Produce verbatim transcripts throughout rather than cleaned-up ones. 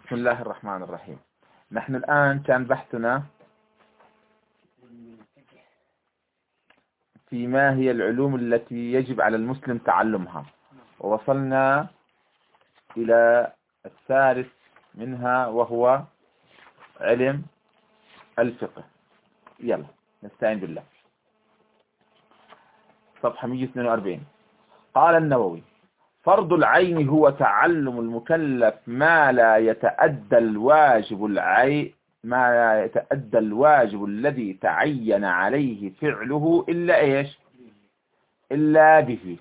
بسم الله الرحمن الرحيم. نحن الآن كان بحثنا في ما هي العلوم التي يجب على المسلم تعلمها، ووصلنا إلى الثالث منها وهو علم الفقه. يلا نستعين بالله. صفحة مئة واثنين وأربعين. قال النووي: فرض العين هو تعلم المكلف ما لا يتأدى الواجب العين ما لا يتأدى الواجب الذي تعين عليه فعله إلا إيش إلا به.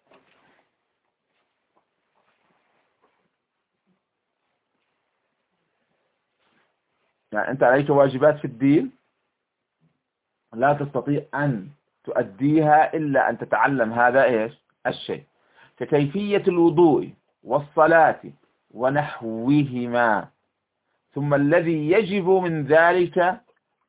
يعني أنت عليك واجبات في الدين لا تستطيع أن تؤديها إلا أن تتعلم هذا إيش الشيء، ككيفية الوضوء والصلاة ونحوهما. ثم الذي يجب من ذلك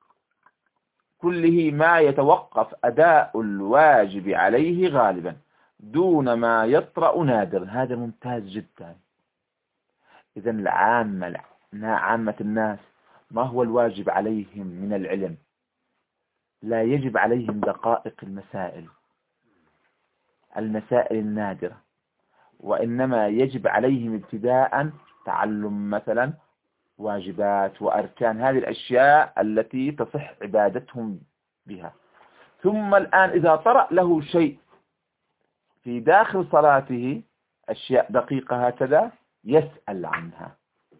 كله ما يتوقف أداء الواجب عليه غالبا دون ما يطرأ نادر. هذا ممتاز جدا. إذن العامة عامة الناس ما هو الواجب عليهم من العلم؟ لا يجب عليهم دقائق المسائل المسائل النادرة، وإنما يجب عليهم ابتداء تعلم مثلا واجبات وأركان، هذه الأشياء التي تصح عبادتهم بها. ثم الآن إذا طرأ له شيء في داخل صلاته، أشياء دقيقة هكذا، يسأل عنها.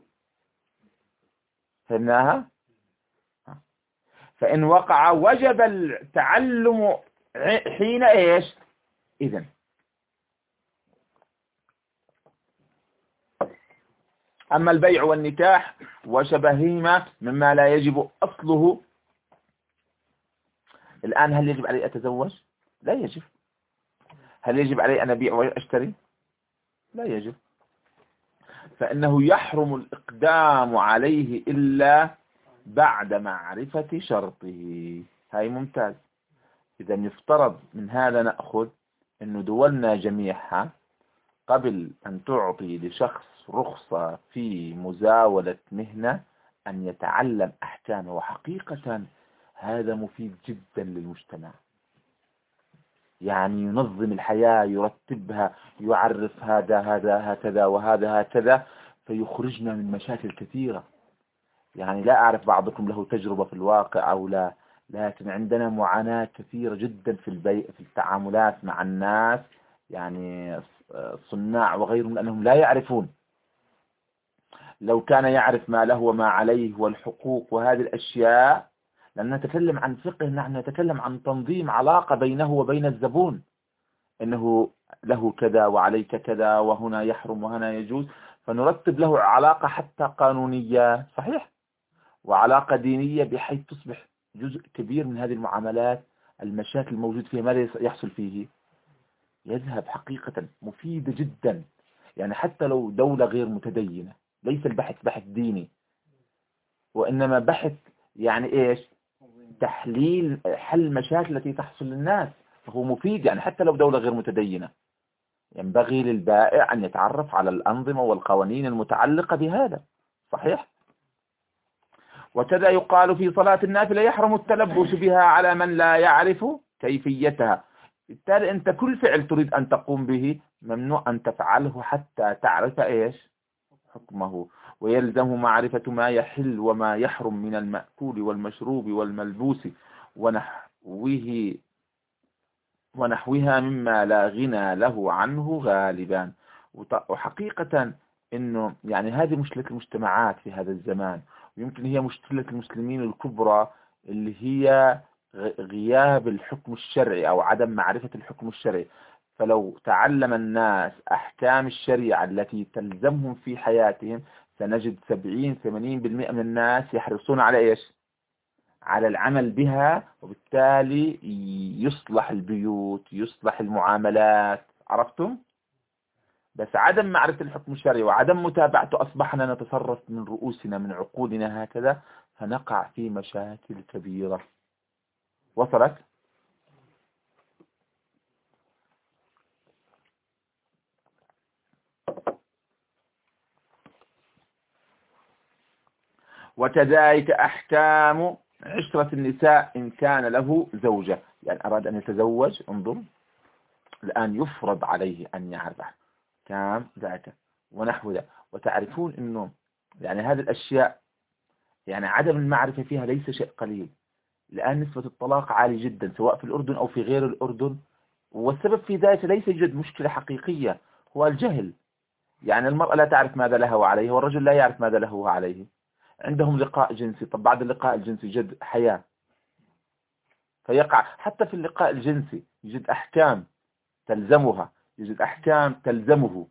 فهمناها؟ فإن وقع وجب التعلم حين إيش إذن. أما البيع والنكاح وشبههما مما لا يجب أصله، الآن هل يجب علي أتزوج؟ لا يجب. هل يجب علي أن أبيع وأشتري؟ لا يجب. فإنه يحرم الإقدام عليه إلا بعد معرفة شرطه. هاي ممتاز. إذا يفترض من هذا نأخذ أن دولنا جميعها قبل أن تعطي لشخص رخصة في مزاولة مهنة أن يتعلم أحكامه، وحقيقة هذا مفيد جدا للمجتمع. يعني ينظم الحياة، يرتبها، يعرف هذا هذا هكذا وهذا هكذا، فيخرجنا من مشاكل كثيرة. يعني لا أعرف بعضكم له تجربة في الواقع أو لا، لكن عندنا معاناة كثيرة جدا في البيع في التعاملات مع الناس، يعني الصناع وغيرهم، لأنهم لا يعرفون. لو كان يعرف ما له وما عليه والحقوق وهذه الأشياء، لأن نتكلم عن فقه، نحن نتكلم عن تنظيم علاقة بينه وبين الزبون، إنه له كذا وعليك كذا، وهنا يحرم وهنا يجوز، فنرتب له علاقة حتى قانونية، صحيح، وعلاقة دينية، بحيث تصبح جزء كبير من هذه المعاملات المشاكل الموجود فيها ماذا يحصل فيه؟ يذهب. حقيقة مفيدة جدا. يعني حتى لو دولة غير متدينة، ليس البحث بحث ديني، وإنما بحث يعني إيش تحليل حل المشاكل التي تحصل للناس، فهو مفيد. يعني حتى لو دولة غير متدينة ينبغي للبائع أن يتعرف على الأنظمة والقوانين المتعلقة بهذا، صحيح. وكذا يقال في صلاة النافلة: يحرم التلبس بها على من لا يعرف كيفيتها. بالتالي أنت كل فعل تريد أن تقوم به ممنوع أن تفعله حتى تعرف إيش حكمه، ويلزم معرفة ما يحل وما يحرم من المأكول والمشروب والملبوس ونحوه ونحوها مما لا غنى له عنه غالبا. وحقيقة إنه يعني هذه مشكلة المجتمعات في هذا الزمان، ويمكن هي مشكلة المسلمين الكبرى، اللي هي غياب الحكم الشرعي أو عدم معرفة الحكم الشرعي. فلو تعلم الناس أحكام الشريعة التي تلزمهم في حياتهم، سنجد سبعين ثمانين بالمئة من الناس يحرصون على إيش على العمل بها، وبالتالي يصلح البيوت، يصلح المعاملات. عرفتم؟ بس عدم معرفة الحكم الشرعي وعدم متابعته أصبحنا نتصرف من رؤوسنا من عقولنا هكذا، فنقع في مشاكل كبيرة. وصلت؟ وكذلك أحكام عشرة النساء إن كان له زوجة، يعني أراد أن يتزوج، انظر الآن يفرض عليه أن يعرف كام ذاك ونحو ذا. وتعرفون أنه يعني هذه الأشياء يعني عدم المعرفة فيها ليس شيء قليل. الآن نسبة الطلاق عالي جدا سواء في الأردن أو في غير الأردن، والسبب في ذلك ليس يوجد مشكلة حقيقية، هو الجهل. يعني المرأة لا تعرف ماذا لها وعليه، والرجل لا يعرف ماذا له وعليه. عندهم لقاء جنسي، طب بعد اللقاء الجنسي يوجد حياة، فيقع حتى في اللقاء الجنسي يوجد أحكام تلزمها، يوجد أحكام تلزمه،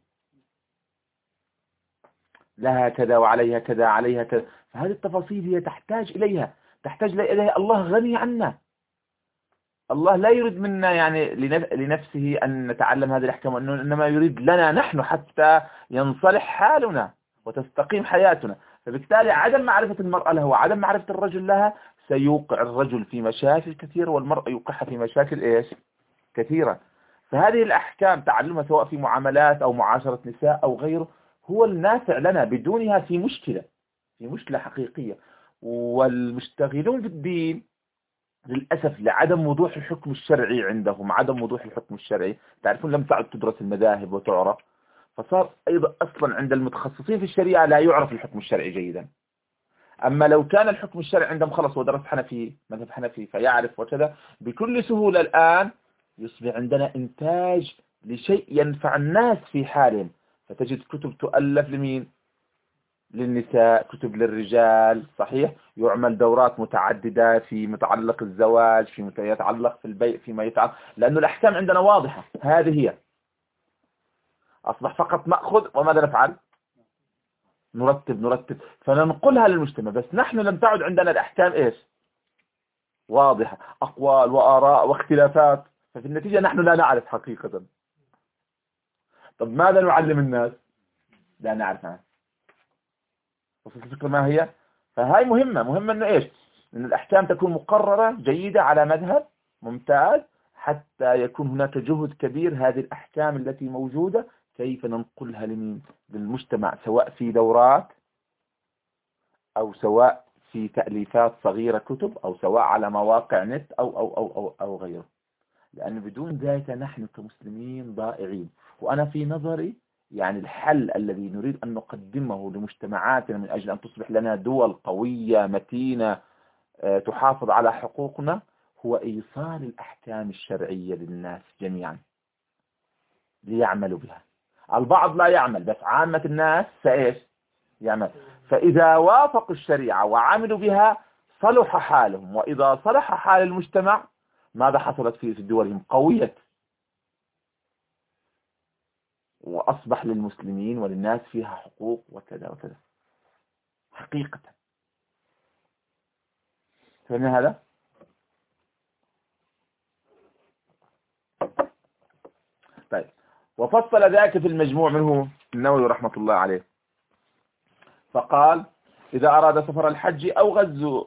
لها كذا وعليها كذا عليها كذا. فهذه التفاصيل هي تحتاج إليها، تحتاج إليها. الله غني عنا، الله لا يريد منا يعني لنفسه أن نتعلم هذه الأحكام، إنما يريد لنا نحن حتى ينصلح حالنا وتستقيم حياتنا. فبالتالي عدم معرفة المرأة له وعدم معرفة الرجل لها سيوقع الرجل في مشاكل كثيرة، والمرأة يوقعها في مشاكل إيش كثيرة. فهذه الأحكام تعلمها سواء في معاملات أو معاشرة نساء أو غيره هو النافع لنا، بدونها في مشكلة، في مشكلة حقيقية. والمشتغلون في الدين للأسف لعدم وضوح الحكم الشرعي عندهم، عدم وضوح الحكم الشرعي. تعرفون لم تعد تدرس المذاهب وتعرف، فصار أيضا أصلا عند المتخصصين في الشريعة لا يعرف الحكم الشرعي جيدا. أما لو كان الحكم الشرعي عندهم خلص ودرس حنفي مذهب حنفي فيعرف وكذا بكل سهولة، الآن يصبح عندنا إنتاج لشيء ينفع الناس في حالهم. فتجد كتب تؤلف لمين؟ للنساء، كتب للرجال، صحيح، يعمل دورات متعددة في متعلق الزواج، في يتعلق في البيع، فيما يتعلق، لأنه الأحكام عندنا واضحة. هذه هي أصبح فقط نأخذ وماذا نفعل؟ نرتب نرتب فننقلها للمجتمع. بس نحن لم تعد عندنا الأحكام إيش واضحة، أقوال وآراء واختلافات، ففي النتيجة نحن لا نعرف حقيقة. طب ماذا نعلم الناس؟ لا نعرف عنها. وصلت الفكرة ما هي؟ فهاي مهمة، مهمة إنه إيش؟ إن الأحكام تكون مقررة جيدة على مذهب ممتاز، حتى يكون هناك جهد كبير هذه الأحكام التي موجودة كيف ننقلها لمين؟ للمجتمع، سواء في دورات أو سواء في تأليفات صغيرة كتب أو سواء على مواقع نت أو أو أو أو, أو غيره. لأن بدون ذلك نحن كمسلمين ضائعين. وأنا في نظري يعني الحل الذي نريد أن نقدمه لمجتمعاتنا من أجل أن تصبح لنا دول قوية متينة تحافظ على حقوقنا هو إيصال الأحكام الشرعية للناس جميعا ليعملوا بها. البعض لا يعمل، بس عامة الناس سإيش يعمل. فإذا وافقوا الشريعة وعملوا بها صلح حالهم، وإذا صلح حال المجتمع ماذا حصلت فيه في دولهم؟ قوية، وأصبح للمسلمين وللناس فيها حقوق وكذا وكذا حقيقة. فهمنا هذا؟ طيب، وفصل ذلك في المجموع منه النووي رحمة الله عليه، فقال إذا أراد سفر الحج أو غزو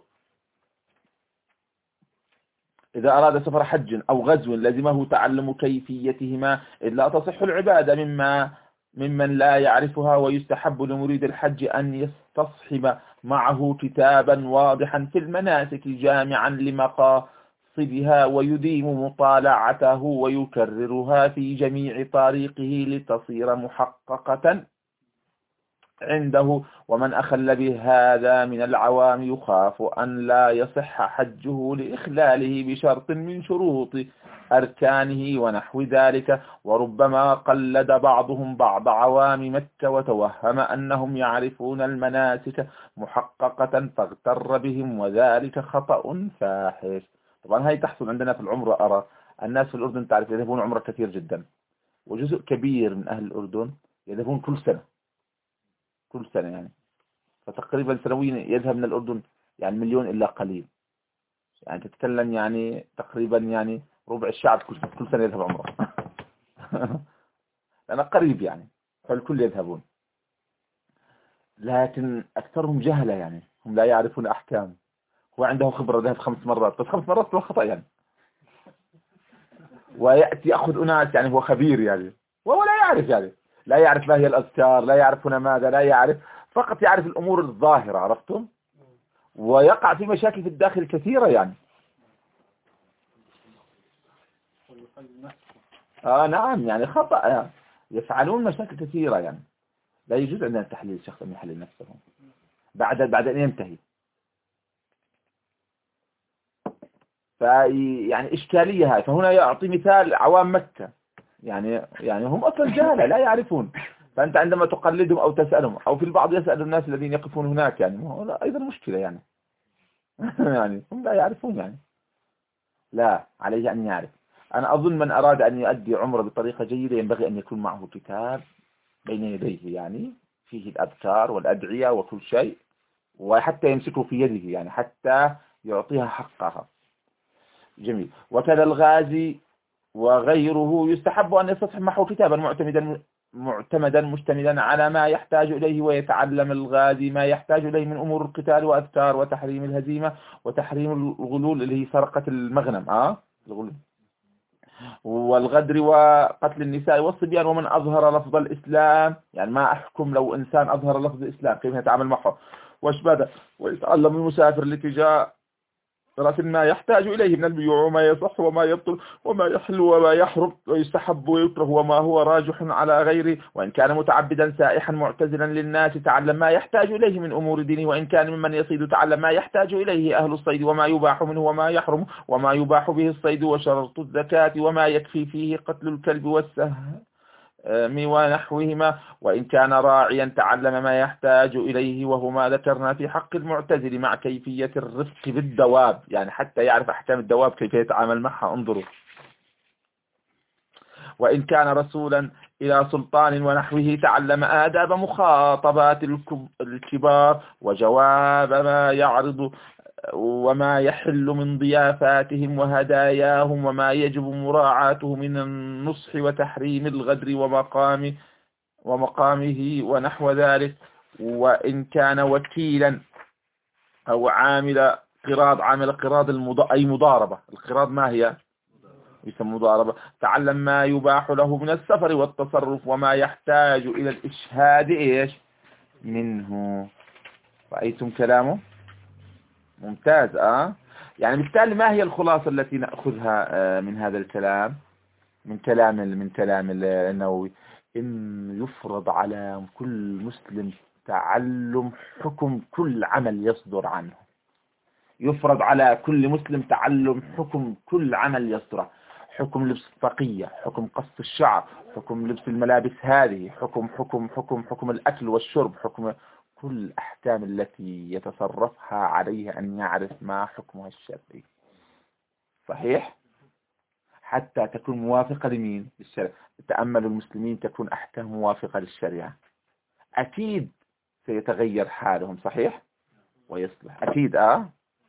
إذا أراد سفر حج أو غزو لزمه تعلم كيفيتهما، إذ لا تصح العبادة مما ممن لا يعرفها، ويستحب لمريد الحج أن يستصحب معه كتابا واضحا في المناسك جامعا لمقاصدها، ويديم مطالعته ويكررها في جميع طريقه لتصير محققة عنده. ومن أخل بهذا من العوام يخاف أن لا يصح حجه لإخلاله بشرط من شروط أركانه ونحو ذلك. وربما قلد بعضهم بعض عوام مكة وتوهم أنهم يعرفون المناسك محققة فاغتر بهم، وذلك خطأ فاحش. طبعا هاي تحصل عندنا في العمرة. أرى الناس في الأردن تعرف يذهبون عمرة كثير جدا، وجزء كبير من أهل الأردن يذهبون كل سنة كل سنة يعني، فتقريبا سنويا يذهب من الأردن يعني مليون إلا قليل. يعني تتكلم يعني تقريبا يعني ربع الشعب كل سنة, كل سنة يذهب عمره. أنا قريب يعني، فالكل يذهبون، لكن أكثرهم جهلة، يعني هم لا يعرفون أحكام. هو عنده خبرة ذهب خمس مرات، بس خمس مرات هو خطأ يعني، ويأتي يأخذ أناس يعني هو خبير يعني، وهو لا يعرف يعني، لا يعرف ما هي الأذكار، لا يعرف هنا ماذا، لا يعرف، فقط يعرف الأمور الظاهرة. عرفتم؟ ويقع في مشاكل في الداخل كثيرة يعني. آه نعم يعني خطأ يعني. يفعلون مشاكل كثيرة يعني. لا يجوز عندنا تحليل الشخص أن يحلل نفسه بعد بعد أن ينتهي. في يعني إشكالية هاي. فهنا يعطي مثال عوام مكة يعني يعني هم أصلا جهلة لا يعرفون. فأنت عندما تقلدهم أو تسألهم أو في البعض يسأل الناس الذين يقفون هناك يعني هو أيضا مشكلة يعني. يعني هم لا يعرفون يعني. لا عليه أن يعرف. أنا أظن من أراد أن يؤدي عمره بطريقة جيدة ينبغي أن يكون معه كتاب بين يديه يعني فيه الأذكار والأدعية وكل شيء، وحتى يمسكه في يده يعني حتى يعطيها حقها. جميل. وكذا الغازي وغيره يستحب أن يستصحب معه كتابا معتمدا معتمدا مستندا على ما يحتاج إليه، ويتعلم الغازي ما يحتاج إليه من أمور القتال وأذكار وتحريم الهزيمة وتحريم الغلول اللي هي سرقة المغنم آه الغلول والغدر وقتل النساء والصبيان. ومن أظهر لفظ الإسلام يعني ما أحكم لو إنسان أظهر لفظ الإسلام كيف يتعامل معه واشبه، ويتعلم المسافر الاتجاه رأس ما يحتاج إليه من البيوع وما يصح وما يبطل وما يحل وما يحرم ويستحب ويكره وما هو راجح على غيره. وإن كان متعبدا سائحا معتزلا للناس تعلم ما يحتاج إليه من أمور دينه. وإن كان ممن يصيد تعلم ما يحتاج إليه أهل الصيد وما يباح منه وما يحرم وما يباح به الصيد وشرط الزكاة وما يكفي فيه قتل الكلب والسهم ونحوهما. وإن كان راعيا تعلم ما يحتاج إليه وهو ما ذكرنا في حق المعتزل مع كيفية الرفق بالدواب يعني حتى يعرف أحكام الدواب كيف يتعامل معها. انظروا. وإن كان رسولا إلى سلطان ونحوه تعلم آداب مخاطبات الكبار وجواب ما يعرض وما يحل من ضيافاتهم وهداياهم وما يجب مراعاته من النصح وتحريم الغدر ومقام ومقامه ونحو ذلك. وإن كان وكيلا أو عامل قراض عامل قراض المض... أي مضاربة. القراض ما هي؟ يسمى مضاربة. تعلم ما يباح له من السفر والتصرف وما يحتاج إلى الإشهاد إيش منه. رأيتم كلامه ممتاز. آه يعني بالتالي ما هي الخلاصة التي نأخذها آه من هذا الكلام من كلام من كلام النووي؟ إن يفرض على كل مسلم تعلم حكم كل عمل يصدر عنه. يفرض على كل مسلم تعلم حكم كل عمل يصدر، حكم لبس الطاقية، حكم قص الشعر، حكم لبس الملابس هذه، حكم حكم حكم حكم الأكل والشرب، حكم كل الأحكام التي يتصرفها عليه أن يعرف ما حكمها الشرعي. صحيح؟ حتى تكون موافقة لمين؟ للشرع. تأمل المسلمين تكون أحكام موافقة للشريعة أكيد سيتغير حالهم. صحيح؟ ويصلح أكيد. آه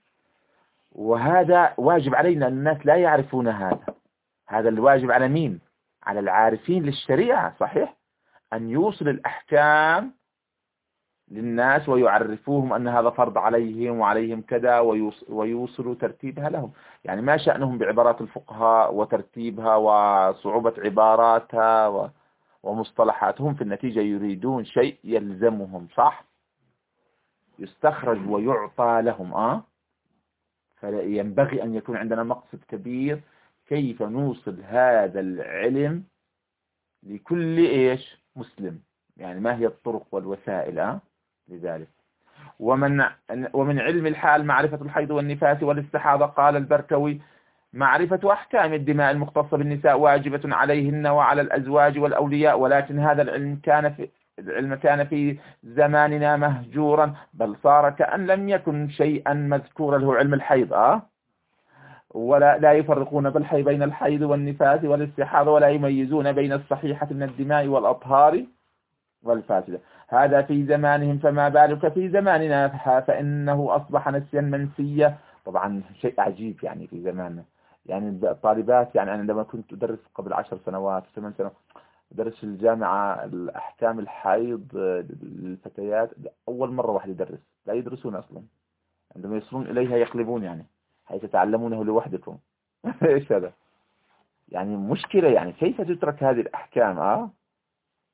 وهذا واجب علينا. الناس لا يعرفون هذا. هذا الواجب على مين؟ على العارفين للشريعة. صحيح؟ أن يوصل الأحكام للناس ويعرفوهم أن هذا فرض عليهم وعليهم كذا ويوصلوا ترتيبها لهم. يعني ما شأنهم بعبارات الفقهاء وترتيبها وصعوبة عباراتها ومصطلحاتهم. في النتيجة يريدون شيء يلزمهم. صح؟ يستخرج ويعطى لهم. آه فينبغي أن يكون عندنا مقصد كبير كيف نوصل هذا العلم لكل إيش مسلم. يعني ما هي الطرق والوسائل آه لذلك. ومن ومن علم الحال معرفة الحيض والنفاس والاستحاضة. قال البركوي معرفة أحكام الدماء المختصة بالنساء واجبة عليهن وعلى الأزواج والأولياء، ولكن هذا العلم كان في العلم كان في زماننا مهجورا، بل صار كأن لم يكن شيئا مذكورا له علم الحيض. آه ولا لا يفرقون بالحي بين الحيض والنفاس والاستحاضة ولا يميزون بين الصحيحة من الدماء والأطهار والفاسدة. هذا في زمانهم، فما بالك في زماننا فإنه أصبح نسيا منسيا. طبعا شيء عجيب يعني في زماننا. يعني الطالبات يعني أنا عندما كنت أدرس قبل عشر سنوات ثمان سنوات أدرس في الجامعة الأحكام الحيض للفتيات، أول مرة واحد يدرس، لا يدرسون أصلا. عندما يصلون إليها يقلبون يعني حيث تتعلمونه لوحدكم. إيش هذا يعني مشكلة. يعني كيف تترك هذه الأحكام؟ آه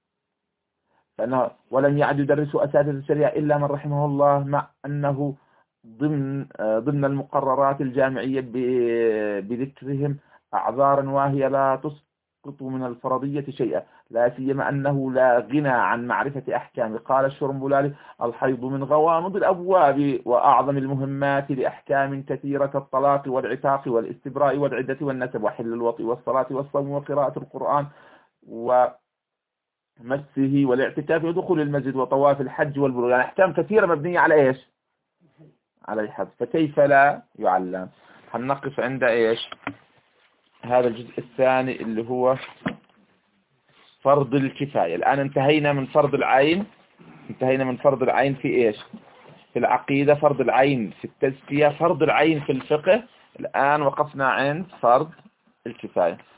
فأنه ولم يعد يدرسوا أساتذة الشريعة إلا من رحمه الله، مع أنه ضمن ضمن المقررات الجامعية بذكرهم أعذارا وهي لا تسقط من الفرضية شيئا، لا سيما أنه لا غنى عن معرفة أحكام. قال الشرنبلالي: الحيض من غوامض الأبواب وأعظم المهمات لأحكام كثيرة كالطلاق والعتاق والاستبراء والعدة والنسب وحل الوطء والصلاة والصوم وقراءة القرآن ومسه والاعتكاف ودخول المسجد وطواف الحج والبلوغ. يعني أحكام كثيرة مبنية على إيش؟ على الحد، فكيف لا يعلم؟ هنقف عند إيش؟ هذا الجزء الثاني اللي هو فرض الكفاية. الآن انتهينا من فرض العين، انتهينا من فرض العين في إيش؟ في العقيدة، فرض العين في التزكية، فرض العين في الفقه. الآن وقفنا عند فرض الكفاية.